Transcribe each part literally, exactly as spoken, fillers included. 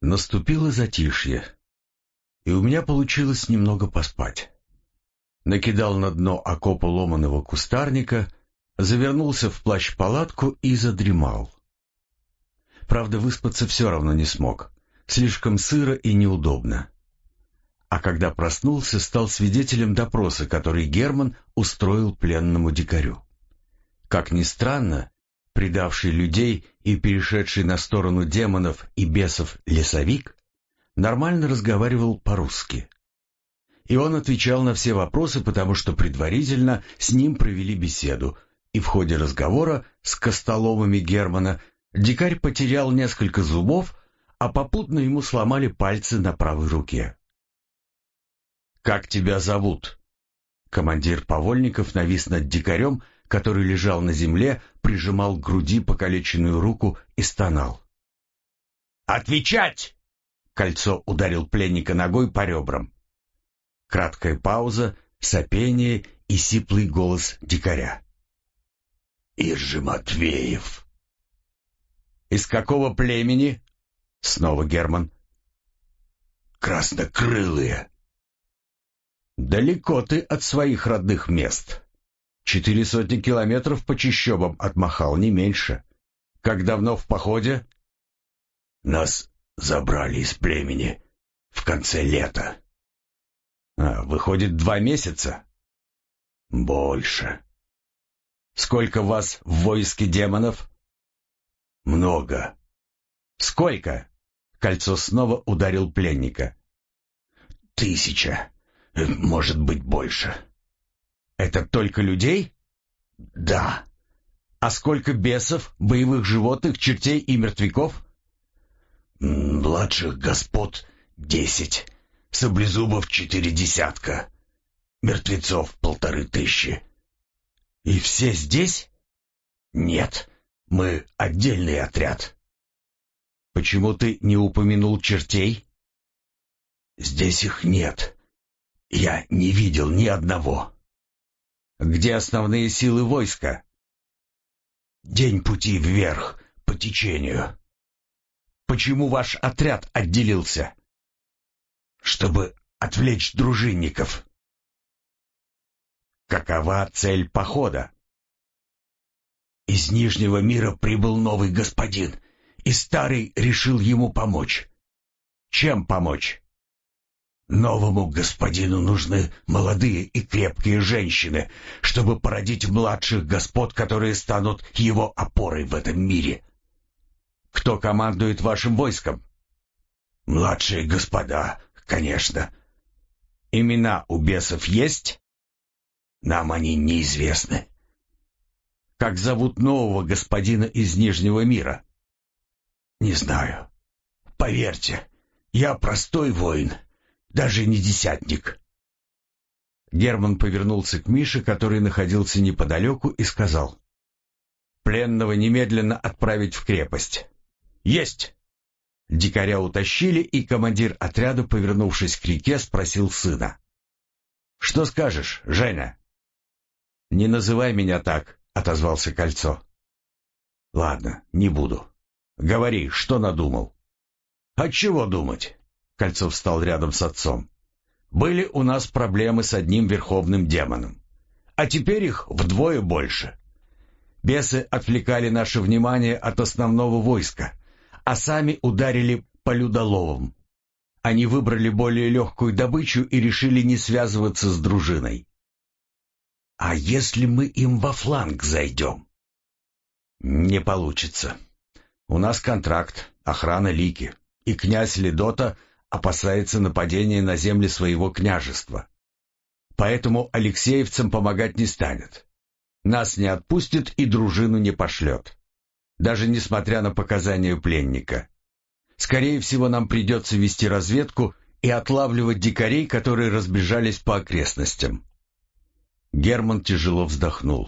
Наступило затишье, и у меня получилось немного поспать. Накидал на дно окопа ломаного кустарника, завернулся в плащ-палатку и задремал. Правда, выспаться все равно не смог. Слишком сыро и неудобно. А когда проснулся, стал свидетелем допроса, который Герман устроил пленному дикарю. Как ни странно, предавший людей и перешедший на сторону демонов и бесов лесовик нормально разговаривал по-русски. И он отвечал на все вопросы, потому что предварительно с ним провели беседу, и в ходе разговора с костоломами Германа дикарь потерял несколько зубов, а попутно ему сломали пальцы на правой руке. «Как тебя зовут?» Командир Повольников навис над дикарем, который лежал на земле, прижимал к груди покалеченную руку и стонал. «Отвечать!» Кольцо ударил пленника ногой по ребрам. Краткая пауза, сопение и сиплый голос дикаря. «Иржи Матвеев». «Из какого племени?» Снова Герман. «Краснокрылые». «Далеко ты от своих родных мест. Четыре сотни километров по чащобам отмахал, не меньше. Как давно в походе?» «Нас забрали из племени в конце лета». «А, выходит, два месяца?» «Больше». «Сколько вас в войске демонов?» «Много». «Сколько?» Кольцо снова ударил пленника. «Тысяча, может быть, больше». «Это только людей?» «Да». «А сколько бесов, боевых животных, чертей и мертвяков?» «Младших господ десять, саблезубов четыре десятка, мертвецов полторы тысячи». «И все здесь?» «Нет, мы отдельный отряд». «Почему ты не упомянул чертей?» «Здесь их нет. Я не видел ни одного». «Где основные силы войска?» «День пути вверх, по течению». «Почему ваш отряд отделился?» «Чтобы отвлечь дружинников». «Какова цель похода?» «Из Нижнего мира прибыл новый господин, и старый решил ему помочь». «Чем помочь?» «Новому господину нужны молодые и крепкие женщины, чтобы породить младших господ, которые станут его опорой в этом мире». «Кто командует вашим войском?» «Младшие господа, конечно». «Имена у бесов есть?» «Нам они неизвестны». «Как зовут нового господина из Нижнего мира?» «Не знаю. Поверьте, я простой воин, даже не десятник». Герман повернулся к Мише, который находился неподалеку, и сказал: «Пленного немедленно отправить в крепость». «Есть!» Дикаря утащили, и командир отряда, повернувшись к реке, спросил сына: «Что скажешь, Женя?» «Не называй меня так», — отозвался Кольцо. «Ладно, не буду. Говори, что надумал». «А чего думать?» Кольцо встал рядом с отцом. «Были у нас проблемы с одним верховным демоном, а теперь их вдвое больше. Бесы отвлекали наше внимание от основного войска, а сами ударили по людоловам. Они выбрали более легкую добычу и решили не связываться с дружиной». «А если мы им во фланг зайдем?» «Не получится. У нас контракт, охрана Лики, и князь Ледота опасается нападения на земли своего княжества. Поэтому алексеевцам помогать не станет. Нас не отпустит и дружину не пошлет, даже несмотря на показания пленника. Скорее всего, нам придется вести разведку и отлавливать дикарей, которые разбежались по окрестностям». Герман тяжело вздохнул.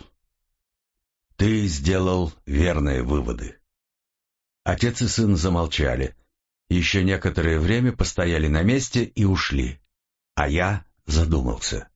«Ты сделал верные выводы». Отец и сын замолчали. Еще некоторое время постояли на месте и ушли, а я задумался.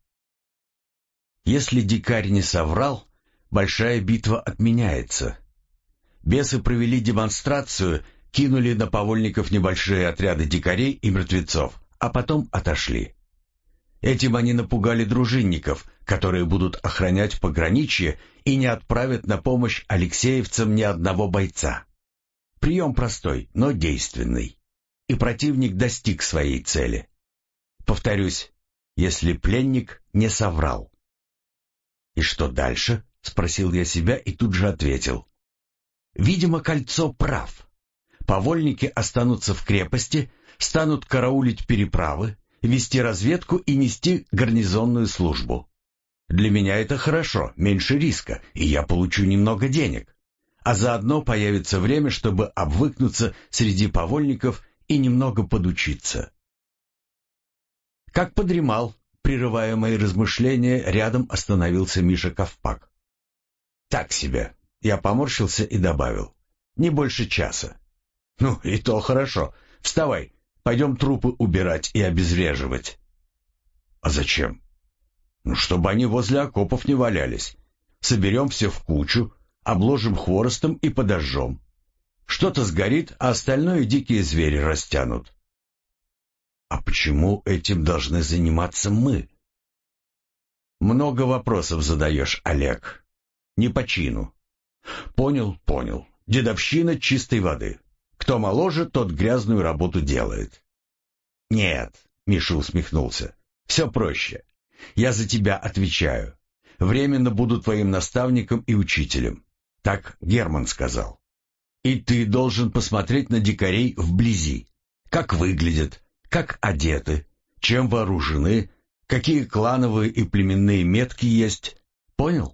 Если дикарь не соврал, большая битва отменяется. Бесы провели демонстрацию, кинули на повольников небольшие отряды дикарей и мертвецов, а потом отошли. Этим они напугали дружинников, которые будут охранять пограничье и не отправят на помощь алексеевцам ни одного бойца. Прием простой, но действенный. И противник достиг своей цели. Повторюсь, если пленник не соврал. «И что дальше?» — спросил я себя и тут же ответил. «Видимо, Кольцо прав. Повольники останутся в крепости, станут караулить переправы, вести разведку и нести гарнизонную службу. Для меня это хорошо, меньше риска, и я получу немного денег. А заодно появится время, чтобы обвыкнуться среди повольников и немного подучиться». Как подремал, прерывая мои размышления, рядом остановился Миша Ковпак. «Так себе». Я поморщился и добавил. «Не больше часа». «Ну, и то хорошо. Вставай, пойдем трупы убирать и обезвреживать». «А зачем?» «Ну, чтобы они возле окопов не валялись. Соберем все в кучу, обложим хворостом и подожжем. Что-то сгорит, а остальное дикие звери растянут». «А почему этим должны заниматься мы?» «Много вопросов задаешь, Олег. Не по чину». «Понял, понял. Дедовщина чистой воды. Кто моложе, тот грязную работу делает». «Нет», — Миша усмехнулся, — «все проще. Я за тебя отвечаю. Временно буду твоим наставником и учителем». Так Герман сказал. «И ты должен посмотреть на дикарей вблизи. Как выглядят, как одеты, чем вооружены, какие клановые и племенные метки есть. Понял?»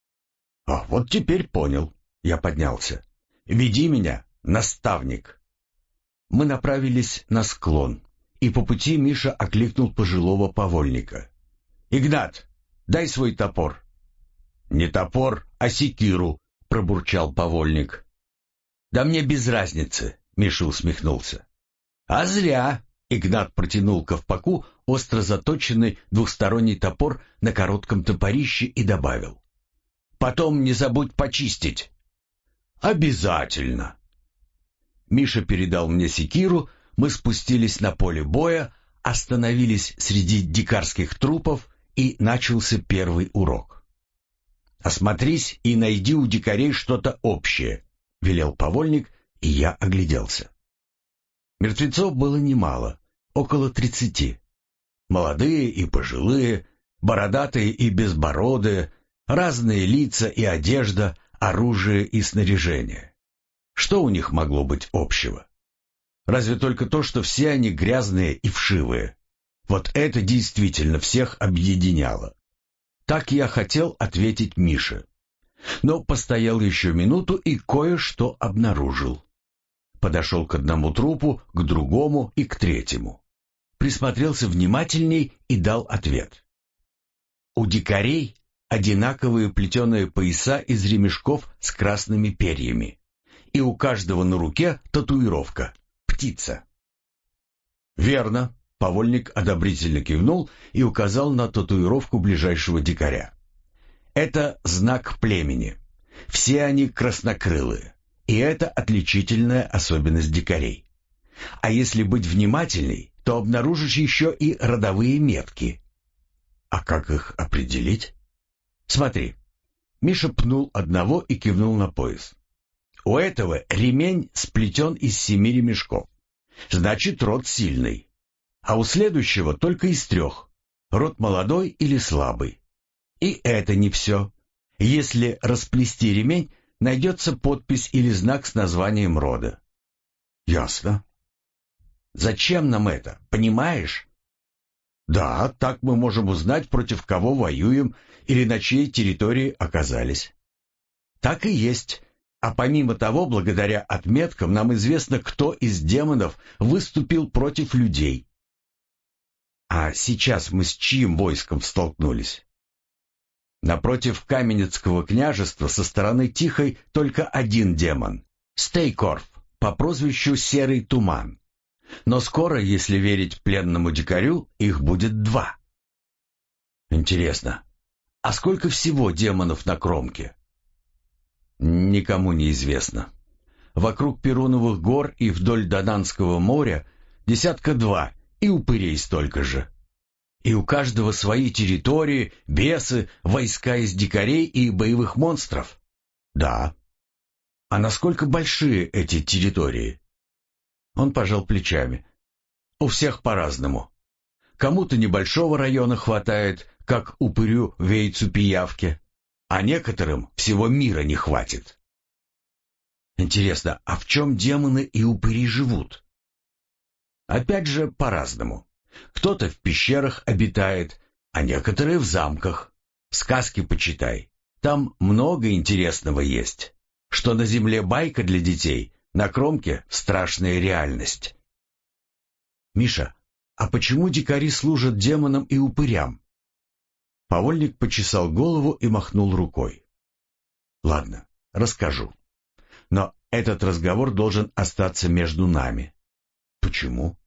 «А вот теперь понял». Я поднялся. «Веди меня, наставник». Мы направились на склон, и по пути Миша окликнул пожилого повольника. «Игнат, дай свой топор». «Не топор, а секиру», — пробурчал повольник. «Да мне без разницы», — Миша усмехнулся. «А зря», — Игнат протянул Ковпаку остро заточенный двухсторонний топор на коротком топорище и добавил. «Потом не забудь почистить». «Обязательно». Миша передал мне секиру, мы спустились на поле боя, остановились среди дикарских трупов, и начался первый урок. «Осмотрись и найди у дикарей что-то общее», — велел повольник, и я огляделся. Мертвецов было немало, около тридцати. Молодые и пожилые, бородатые и безбородые, разные лица и одежда, оружие и снаряжение. Что у них могло быть общего? Разве только то, что все они грязные и вшивые. Вот это действительно всех объединяло. Так я хотел ответить Мише. Но постоял еще минуту и кое-что обнаружил. Подошел к одному трупу, к другому и к третьему. Присмотрелся внимательней и дал ответ. У дикарей одинаковые плетеные пояса из ремешков с красными перьями. И у каждого на руке татуировка — птица. «Верно», — повольник одобрительно кивнул и указал на татуировку ближайшего дикаря. «Это знак племени. Все они краснокрылые, и это отличительная особенность дикарей. А если быть внимательней, то обнаружишь еще и родовые метки». «А как их определить?» «Смотри». Миша пнул одного и кивнул на пояс. «У этого ремень сплетен из семи ремешков. Значит, род сильный. А у следующего только из трех. Род молодой или слабый. И это не все. Если расплести ремень, найдется подпись или знак с названием рода». «Ясно». «Зачем нам это, понимаешь?» «Да, так мы можем узнать, против кого воюем или на чьей территории оказались». «Так и есть. А помимо того, благодаря отметкам нам известно, кто из демонов выступил против людей». «А сейчас мы с чьим войском столкнулись?» «Напротив Каменецкого княжества со стороны Тихой только один демон — Стейкорф по прозвищу Серый Туман. Но скоро, если верить пленному дикарю, их будет два». «Интересно, а сколько всего демонов на кромке?» «Никому не известно. вокруг Перуновых гор и вдоль Донанского моря десятка два, и упырей столько же. И у каждого свои территории, бесы, войска из дикарей и боевых монстров. Да. А насколько большие эти территории? Он пожал плечами. У всех по-разному. Кому-то небольшого района хватает, как упырю Вейцу-Пиявке, а некоторым всего мира не хватит. Интересно, а в чем демоны и упыри живут? Опять же, по-разному. Кто-то в пещерах обитает, а некоторые в замках. Сказки почитай. Там много интересного есть. Что на земле байка для детей, на кромке страшная реальность. Миша, а почему дикари служат демонам и упырям? Повольник почесал голову и махнул рукой. Ладно, расскажу. Но этот разговор должен остаться между нами. Почему?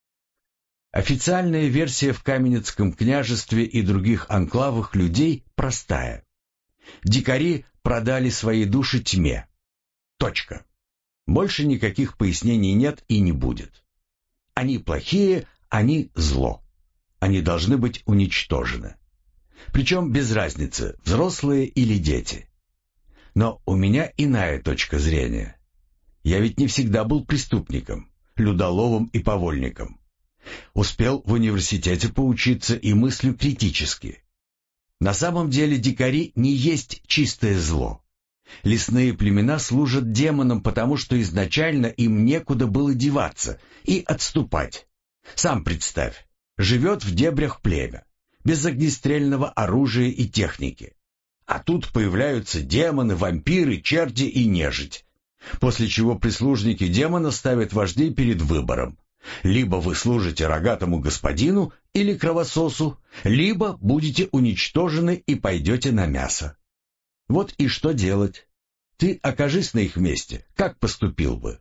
Официальная версия в Каменецком княжестве и других анклавах людей простая. Дикари продали свои души тьме. Точка. Больше никаких пояснений нет и не будет. Они плохие, они зло. Они должны быть уничтожены. Причем без разницы, взрослые или дети. Но у меня иная точка зрения. Я ведь не всегда был преступником, людоловом и повольником. Успел в университете поучиться и мыслю критически. На самом деле дикари не есть чистое зло. Лесные племена служат демонам, потому что изначально им некуда было деваться и отступать. Сам представь, живет в дебрях племя, без огнестрельного оружия и техники. А тут появляются демоны, вампиры, черти и нежить. После чего прислужники демона ставят вождей перед выбором. Либо вы служите рогатому господину или кровососу, либо будете уничтожены и пойдете на мясо. Вот и что делать? Ты окажись на их месте, как поступил бы?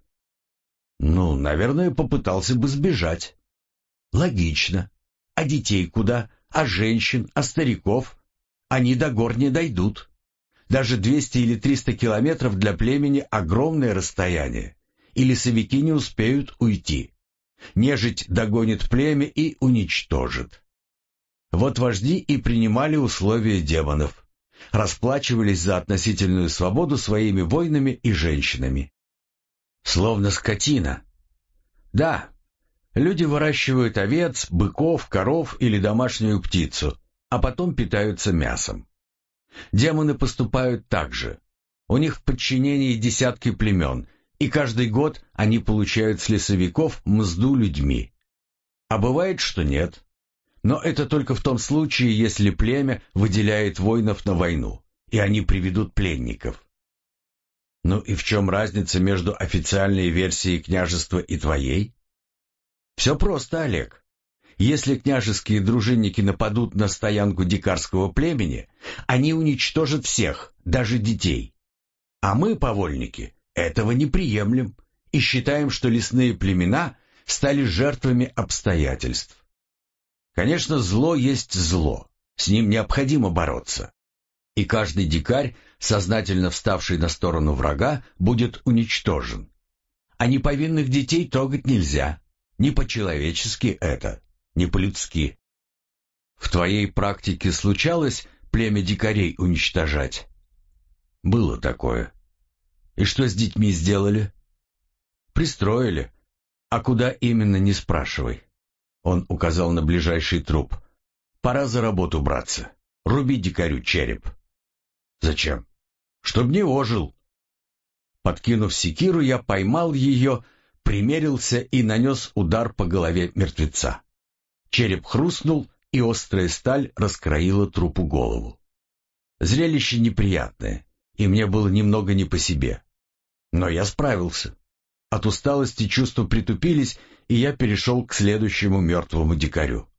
Ну, наверное, попытался бы сбежать. Логично. А детей куда? А женщин? А стариков? Они до гор не дойдут. Даже двести или триста километров для племени огромное расстояние, и лесовики не успеют уйти. Нежить догонит племя и уничтожит. Вот вожди и принимали условия демонов, расплачивались за относительную свободу своими воинами и женщинами. Словно скотина. Да, люди выращивают овец, быков, коров или домашнюю птицу, а потом питаются мясом. Демоны поступают так же. У них в подчинении десятки племен, и каждый год они получают с лесовиков мзду людьми. А бывает, что нет. Но это только в том случае, если племя выделяет воинов на войну, и они приведут пленников. Ну и в чем разница между официальной версией княжества и твоей? Все просто, Олег. Если княжеские дружинники нападут на стоянку дикарского племени, они уничтожат всех, даже детей. А мы, повольники, этого не приемлем и считаем, что лесные племена стали жертвами обстоятельств. Конечно, зло есть зло, с ним необходимо бороться. И каждый дикарь, сознательно вставший на сторону врага, будет уничтожен. А неповинных детей трогать нельзя, не по-человечески это, не по-людски. В твоей практике случалось племя дикарей уничтожать? Было такое. И что с детьми сделали? Пристроили. А куда именно, не спрашивай. Он указал на ближайший труп. Пора за работу браться. Руби дикарю череп. Зачем? Чтоб не ожил. Подкинув секиру, я поймал ее, примерился и нанес удар по голове мертвеца. Череп хрустнул, и острая сталь раскроила трупу голову. Зрелище неприятное, и мне было немного не по себе. Но я справился. От усталости чувства притупились, и я перешел к следующему мертвому дикарю.